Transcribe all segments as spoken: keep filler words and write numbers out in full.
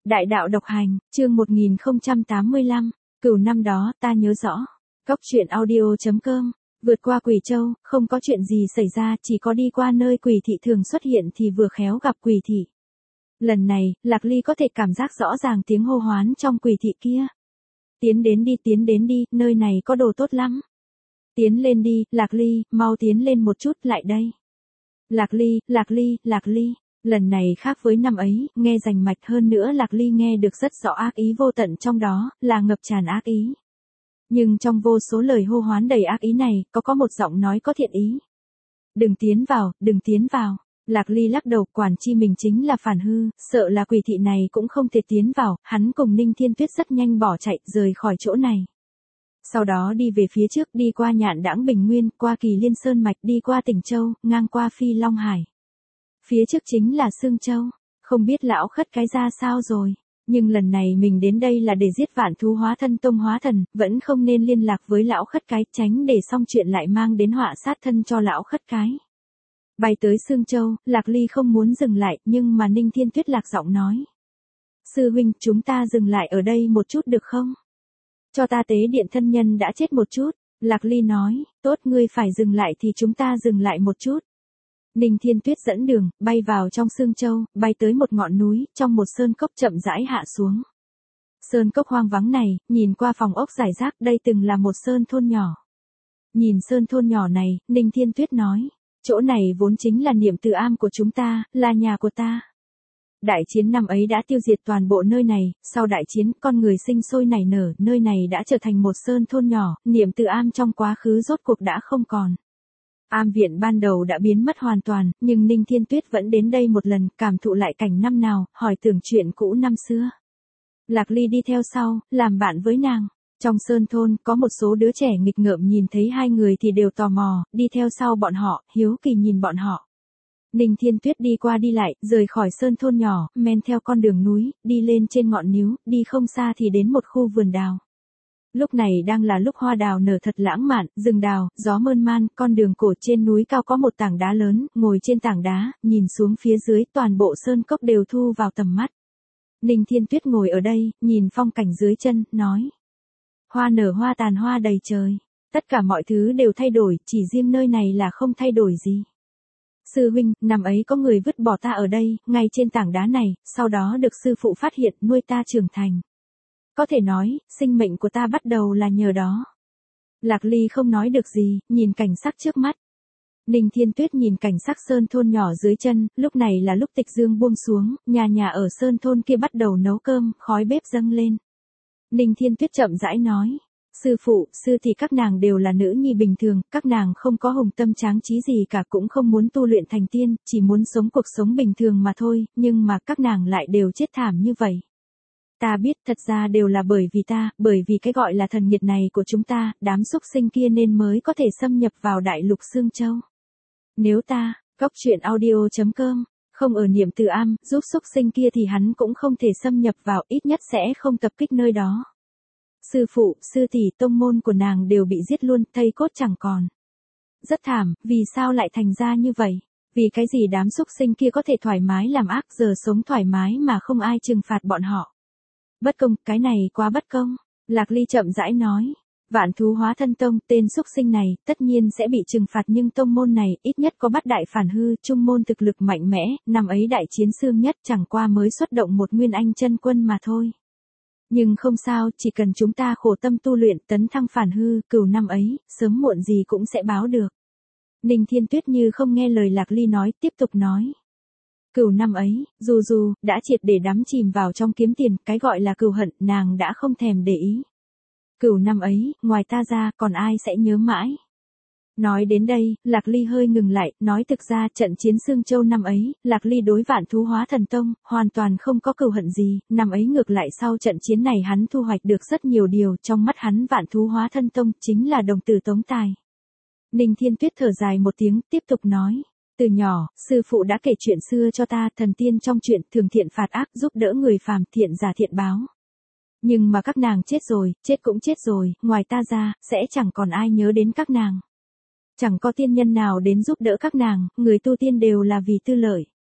Đại đạo độc hành, chương một nghìn không trăm tám mươi lăm, cửu năm đó, ta nhớ rõ. Cốc truyện audio chấm com, vượt qua Quỷ Châu, không có chuyện gì xảy ra, chỉ có đi qua nơi quỷ thị thường xuất hiện thì vừa khéo gặp quỷ thị. Lần này, Lạc Ly có thể cảm giác rõ ràng tiếng hô hoán trong quỷ thị kia. Tiến đến đi, tiến đến đi, nơi này có đồ tốt lắm. Tiến lên đi, Lạc Ly, mau tiến lên một chút, lại đây. Lạc Ly, Lạc Ly, Lạc Ly. Lần này khác với năm ấy, nghe rành mạch hơn nữa Lạc Ly nghe được rất rõ ác ý vô tận trong đó, là ngập tràn ác ý. Nhưng trong vô số lời hô hoán đầy ác ý này, có có một giọng nói có thiện ý. Đừng tiến vào, đừng tiến vào. Lạc Ly lắc đầu, quản chi mình chính là phản hư, sợ là quỷ thị này cũng không thể tiến vào, hắn cùng Ninh Thiên Tuyết rất nhanh bỏ chạy, rời khỏi chỗ này. Sau đó đi về phía trước, đi qua Nhạn Đãng Bình Nguyên, qua Kỳ Liên Sơn Mạch, đi qua Tỉnh Châu, ngang qua Phi Long Hải. Phía trước chính là Sương Châu, không biết lão khất cái ra sao rồi, nhưng lần này mình đến đây là để giết vạn thú hóa thân tông hóa thần, vẫn không nên liên lạc với lão khất cái, tránh để xong chuyện lại mang đến họa sát thân cho lão khất cái. Bay tới Sương Châu, Lạc Ly không muốn dừng lại, nhưng mà Ninh Thiên Tuyết lạc giọng nói. Sư huynh, chúng ta dừng lại ở đây một chút được không? Cho ta tế điện thân nhân đã chết một chút. Lạc Ly nói, tốt, ngươi phải dừng lại thì chúng ta dừng lại một chút. Ninh Thiên Tuyết dẫn đường, bay vào trong Sương Châu, bay tới một ngọn núi, trong một sơn cốc chậm rãi hạ xuống. Sơn cốc hoang vắng này, nhìn qua phòng ốc rải rác, đây từng là một sơn thôn nhỏ. Nhìn sơn thôn nhỏ này, Ninh Thiên Tuyết nói, chỗ này vốn chính là niệm từ am của chúng ta, là nhà của ta. Đại chiến năm ấy đã tiêu diệt toàn bộ nơi này, sau đại chiến, con người sinh sôi nảy nở, nơi này đã trở thành một sơn thôn nhỏ, niệm từ am trong quá khứ rốt cuộc đã không còn. Am viện ban đầu đã biến mất hoàn toàn, nhưng Ninh Thiên Tuyết vẫn đến đây một lần, cảm thụ lại cảnh năm nào, hỏi tưởng chuyện cũ năm xưa. Lạc Ly đi theo sau, làm bạn với nàng. Trong sơn thôn, có một số đứa trẻ nghịch ngợm nhìn thấy hai người thì đều tò mò, đi theo sau bọn họ, hiếu kỳ nhìn bọn họ. Ninh Thiên Tuyết đi qua đi lại, rời khỏi sơn thôn nhỏ, men theo con đường núi, đi lên trên ngọn níu, đi không xa thì đến một khu vườn đào. Lúc này đang là lúc hoa đào nở thật lãng mạn, rừng đào, gió mơn man, con đường cổ trên núi cao có một tảng đá lớn, ngồi trên tảng đá, nhìn xuống phía dưới, toàn bộ sơn cốc đều thu vào tầm mắt. Ninh Thiên Tuyết ngồi ở đây, nhìn phong cảnh dưới chân, nói. Hoa nở hoa tàn hoa đầy trời. Tất cả mọi thứ đều thay đổi, chỉ riêng nơi này là không thay đổi gì. Sư huynh, năm ấy có người vứt bỏ ta ở đây, ngay trên tảng đá này, sau đó được sư phụ phát hiện, nuôi ta trưởng thành. Có thể nói, sinh mệnh của ta bắt đầu là nhờ đó. Lạc Ly không nói được gì, nhìn cảnh sắc trước mắt. Ninh Thiên Tuyết nhìn cảnh sắc sơn thôn nhỏ dưới chân, lúc này là lúc tịch dương buông xuống, nhà nhà ở sơn thôn kia bắt đầu nấu cơm, khói bếp dâng lên. Ninh Thiên Tuyết chậm rãi nói, sư phụ, sư thì các nàng đều là nữ nhi bình thường, các nàng không có hùng tâm tráng trí gì cả, cũng không muốn tu luyện thành tiên, chỉ muốn sống cuộc sống bình thường mà thôi, nhưng mà các nàng lại đều chết thảm như vậy. Ta biết thật ra đều là bởi vì ta, bởi vì cái gọi là thần nghiệt này của chúng ta, đám súc sinh kia nên mới có thể xâm nhập vào đại lục Sương Châu. Nếu ta, cốc truyện audio chấm com, không ở niệm từ am, giúp súc sinh kia thì hắn cũng không thể xâm nhập vào, ít nhất sẽ không tập kích nơi đó. Sư phụ, sư tỷ, tông môn của nàng đều bị giết luôn, thây cốt chẳng còn. Rất thảm, vì sao lại thành ra như vậy? Vì cái gì đám súc sinh kia có thể thoải mái làm ác, giờ sống thoải mái mà không ai trừng phạt bọn họ? Bất công, cái này quá bất công. Lạc Ly chậm rãi nói. Vạn thú hóa thân tông, tên súc sinh này, tất nhiên sẽ bị trừng phạt, nhưng tông môn này, ít nhất có bắt đại phản hư, trung môn thực lực mạnh mẽ, năm ấy đại chiến xương nhất chẳng qua mới xuất động một nguyên anh chân quân mà thôi. Nhưng không sao, chỉ cần chúng ta khổ tâm tu luyện, tấn thăng phản hư, cửu năm ấy, sớm muộn gì cũng sẽ báo được. Ninh Thiên Tuyết như không nghe lời Lạc Ly nói, tiếp tục nói. Cửu năm ấy, dù dù, đã triệt để đắm chìm vào trong kiếm tiền, cái gọi là cửu hận, nàng đã không thèm để ý. Cửu năm ấy, ngoài ta ra, còn ai sẽ nhớ mãi. Nói đến đây, Lạc Ly hơi ngừng lại, nói thực ra trận chiến Sương Châu năm ấy, Lạc Ly đối vạn thú hóa thần tông, hoàn toàn không có cửu hận gì, năm ấy ngược lại sau trận chiến này hắn thu hoạch được rất nhiều điều, trong mắt hắn vạn thú hóa thân tông chính là đồng tử tống tài. Ninh Thiên Tuyết thở dài một tiếng, tiếp tục nói. Từ nhỏ, sư phụ đã kể chuyện xưa cho ta, thần tiên trong chuyện thường thiện phạt ác, giúp đỡ người phàm, thiện giả thiện báo. Nhưng mà các nàng chết rồi, chết cũng chết rồi, ngoài ta ra, sẽ chẳng còn ai nhớ đến các nàng. Chẳng có tiên nhân nào đến giúp đỡ các nàng, người tu tiên đều là vì tư lợi.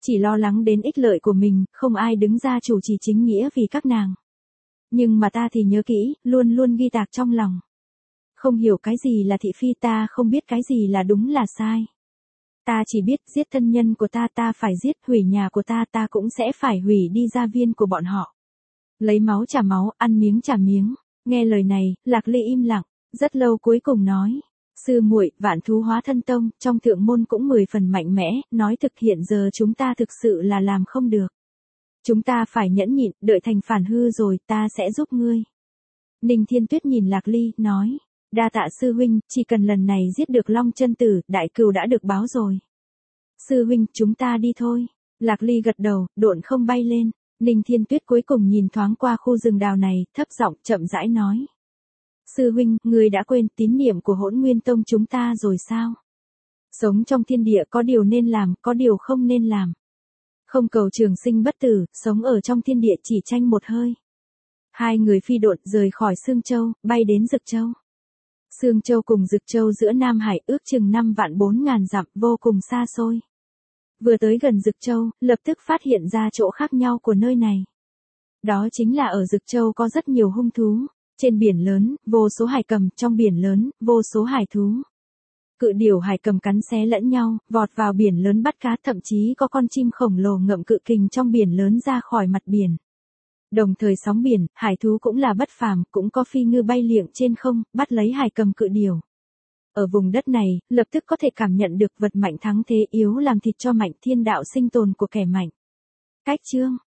chỉ lo lắng đến ích lợi của mình, không ai đứng ra chủ trì chính nghĩa vì các nàng. Nhưng mà ta thì nhớ kỹ, luôn luôn ghi tạc trong lòng. Không hiểu cái gì là thị phi, ta không biết cái gì là đúng là sai. Ta chỉ biết giết thân nhân của ta ta phải giết, hủy nhà của ta ta cũng sẽ phải hủy đi gia viên của bọn họ. Lấy máu trả máu, ăn miếng trả miếng. Nghe lời này, Lạc Ly im lặng, rất lâu cuối cùng nói. Sư muội, vạn thú hóa thân tông, trong thượng môn cũng mười phần mạnh mẽ, nói thực hiện giờ chúng ta thực sự là làm không được. Chúng ta phải nhẫn nhịn, đợi thành phản hư rồi, ta sẽ giúp ngươi. Ninh Thiên Tuyết nhìn Lạc Ly, nói. Đa tạ sư huynh, chỉ cần lần này giết được Long Chân Tử, đại cừu đã được báo rồi. Sư huynh, chúng ta đi thôi. Lạc Ly gật đầu, độn không bay lên. Ninh Thiên Tuyết cuối cùng nhìn thoáng qua khu rừng đào này, thấp giọng chậm rãi nói. Sư huynh, ngươi đã quên tín niệm của Hỗn Nguyên Tông chúng ta rồi sao? Sống trong thiên địa có điều nên làm, có điều không nên làm. Không cầu trường sinh bất tử, sống ở trong thiên địa chỉ tranh một hơi. Hai người phi độn rời khỏi Sương Châu, bay đến Dực Châu. Sương Châu cùng Dực Châu giữa Nam Hải ước chừng năm vạn bốn ngàn dặm, vô cùng xa xôi. Vừa tới gần Dực Châu, lập tức phát hiện ra chỗ khác nhau của nơi này. Đó chính là ở Dực Châu có rất nhiều hung thú. Trên biển lớn, vô số hải cầm, trong biển lớn, vô số hải thú. Cự điểu hải cầm cắn xé lẫn nhau, vọt vào biển lớn bắt cá, thậm chí có con chim khổng lồ ngậm cự kình trong biển lớn ra khỏi mặt biển. Đồng thời sóng biển, hải thú cũng là bất phàm, cũng có phi ngư bay liệng trên không, bắt lấy hải cầm cự điểu. Ở vùng đất này, lập tức có thể cảm nhận được vật mạnh thắng thế yếu làm thịt cho mạnh, thiên đạo sinh tồn của kẻ mạnh. Cách chương